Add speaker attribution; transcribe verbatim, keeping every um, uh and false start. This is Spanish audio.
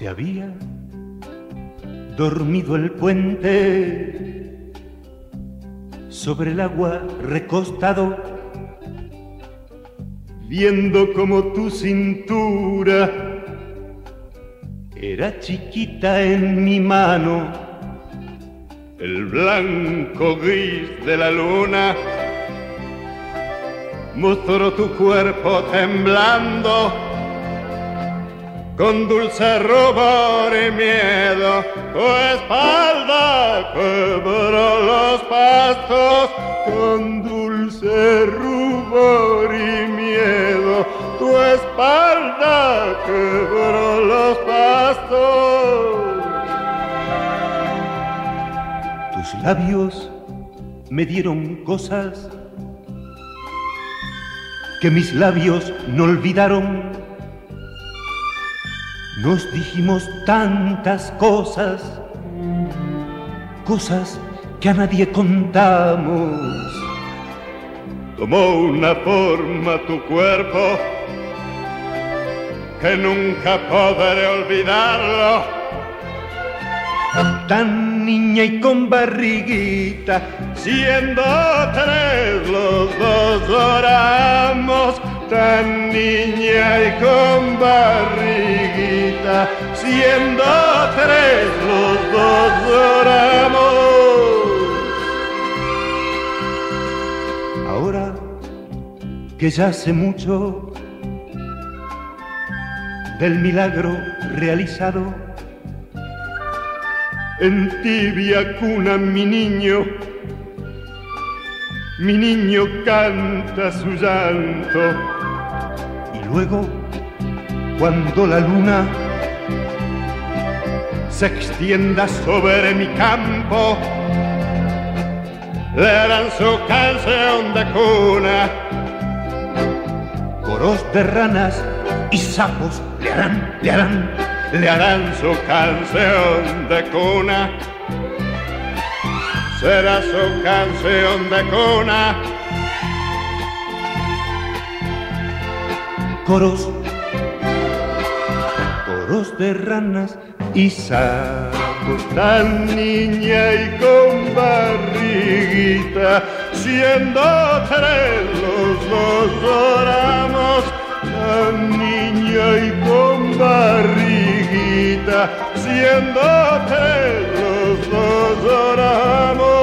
Speaker 1: Se había dormido el puente sobre el agua recostado, viendo como tu cintura era chiquita en mi mano, el blanco gris de la luna mostró tu cuerpo temblando con dulce rubor y miedo. Tu espalda quebró los pastos con dulce rubor y miedo. Tu espalda quebró los pastos. Tus labios me dieron cosas que mis labios no olvidaron. Nos dijimos tantas cosas, cosas que a nadie contamos. Tomó una forma tu cuerpo que nunca podré olvidarlo. Tan niña y con barriguita, siendo tres los dos oramos. Tan niña y con barriguita, siendo tres los dos oramos. Ahora que ya sé mucho del milagro realizado, en tibia cuna mi niño, mi niño canta su llanto. Y luego, cuando la luna se extienda sobre mi campo, le harán su canción de cuna. Coros de ranas y sapos le harán, le harán, le harán su canción de cuna. Será su canción de cuna. Coros, coros de ranas y sapos, tan niña y con barriguita, siendo tres los dos oramos. Tan niña y con barriguita, siendo tres los dos oramos.